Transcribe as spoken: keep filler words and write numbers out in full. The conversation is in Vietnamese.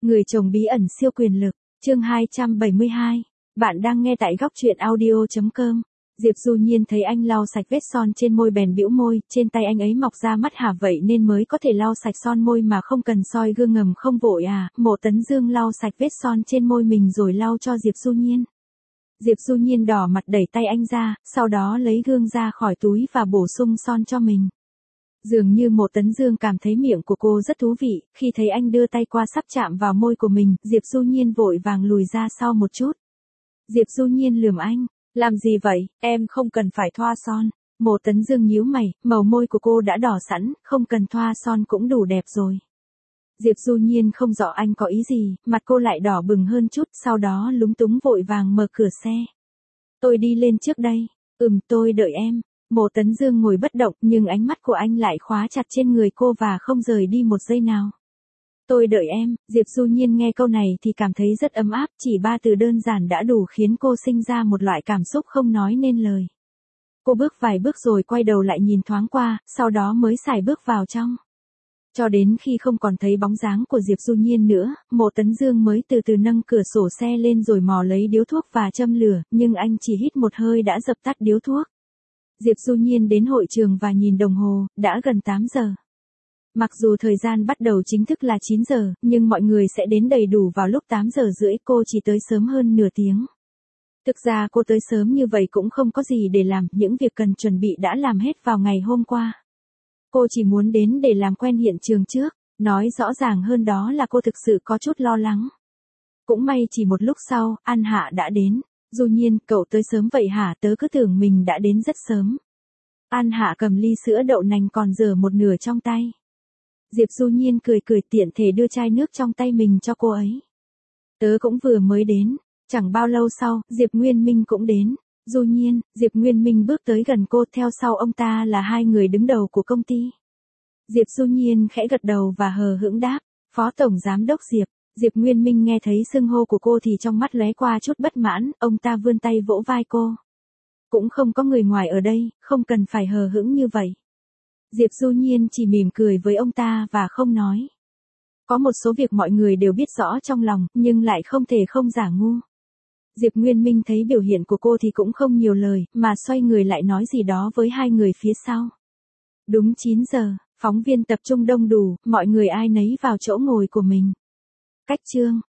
Người chồng bí ẩn siêu quyền lực, chương hai trăm bảy mươi hai. Bạn đang nghe tại góc truyện audio chấm com. Diệp Du Nhiên thấy anh lau sạch vết son trên môi bèn bĩu môi, trên tay anh ấy mọc ra mắt hả, vậy nên mới có thể lau sạch son môi mà không cần soi gương ngầm không vội à? Mộ Tấn Dương lau sạch vết son trên môi mình rồi lau cho Diệp Du Nhiên. Diệp Du Nhiên đỏ mặt đẩy tay anh ra, sau đó lấy gương ra khỏi túi và bổ sung son cho mình. Dường như Mộ Tấn Dương cảm thấy miệng của cô rất thú vị, khi thấy anh đưa tay qua sắp chạm vào môi của mình, Diệp Du Nhiên vội vàng lùi ra sau một chút. Diệp Du Nhiên lườm anh, làm gì vậy, em không cần phải thoa son. Mộ Tấn Dương nhíu mày, màu môi của cô đã đỏ sẵn, không cần thoa son cũng đủ đẹp rồi. Diệp Du Nhiên không rõ anh có ý gì, mặt cô lại đỏ bừng hơn chút, sau đó lúng túng vội vàng mở cửa xe. Tôi đi lên trước đây. Ừm, tôi đợi em. Mộ Tấn Dương ngồi bất động, nhưng ánh mắt của anh lại khóa chặt trên người cô và không rời đi một giây nào. Tôi đợi em. Diệp Du Nhiên nghe câu này thì cảm thấy rất ấm áp, chỉ ba từ đơn giản đã đủ khiến cô sinh ra một loại cảm xúc không nói nên lời. Cô bước vài bước rồi quay đầu lại nhìn thoáng qua, sau đó mới sải bước vào trong. Cho đến khi không còn thấy bóng dáng của Diệp Du Nhiên nữa, Mộ Tấn Dương mới từ từ nâng cửa sổ xe lên rồi mò lấy điếu thuốc và châm lửa, nhưng anh chỉ hít một hơi đã dập tắt điếu thuốc. Diệp Du Nhiên đến hội trường và nhìn đồng hồ, đã gần tám giờ. Mặc dù thời gian bắt đầu chính thức là chín giờ, nhưng mọi người sẽ đến đầy đủ vào lúc tám giờ rưỡi, cô chỉ tới sớm hơn nửa tiếng. Thực ra cô tới sớm như vậy cũng không có gì để làm, những việc cần chuẩn bị đã làm hết vào ngày hôm qua. Cô chỉ muốn đến để làm quen hiện trường trước, nói rõ ràng hơn đó là cô thực sự có chút lo lắng. Cũng may chỉ một lúc sau, An Hạ đã đến. Du Nhiên, cậu tới sớm vậy hả, tớ cứ tưởng mình đã đến rất sớm. An Hạ cầm ly sữa đậu nành còn dở một nửa trong tay. Diệp Du Nhiên cười cười tiện thể đưa chai nước trong tay mình cho cô ấy. Tớ cũng vừa mới đến. Chẳng bao lâu sau, Diệp Nguyên Minh cũng đến. Du Nhiên, Diệp Nguyên Minh bước tới gần cô, theo sau ông ta là hai người đứng đầu của công ty. Diệp Du Nhiên khẽ gật đầu và hờ hững đáp, Phó Tổng Giám đốc Diệp. Diệp Nguyên Minh nghe thấy xưng hô của cô thì trong mắt lóe qua chút bất mãn, ông ta vươn tay vỗ vai cô. Cũng không có người ngoài ở đây, không cần phải hờ hững như vậy. Diệp Du Nhiên chỉ mỉm cười với ông ta và không nói. Có một số việc mọi người đều biết rõ trong lòng, nhưng lại không thể không giả ngu. Diệp Nguyên Minh thấy biểu hiện của cô thì cũng không nhiều lời, mà xoay người lại nói gì đó với hai người phía sau. Đúng chín giờ, phóng viên tập trung đông đủ, mọi người ai nấy vào chỗ ngồi của mình. Cách chương,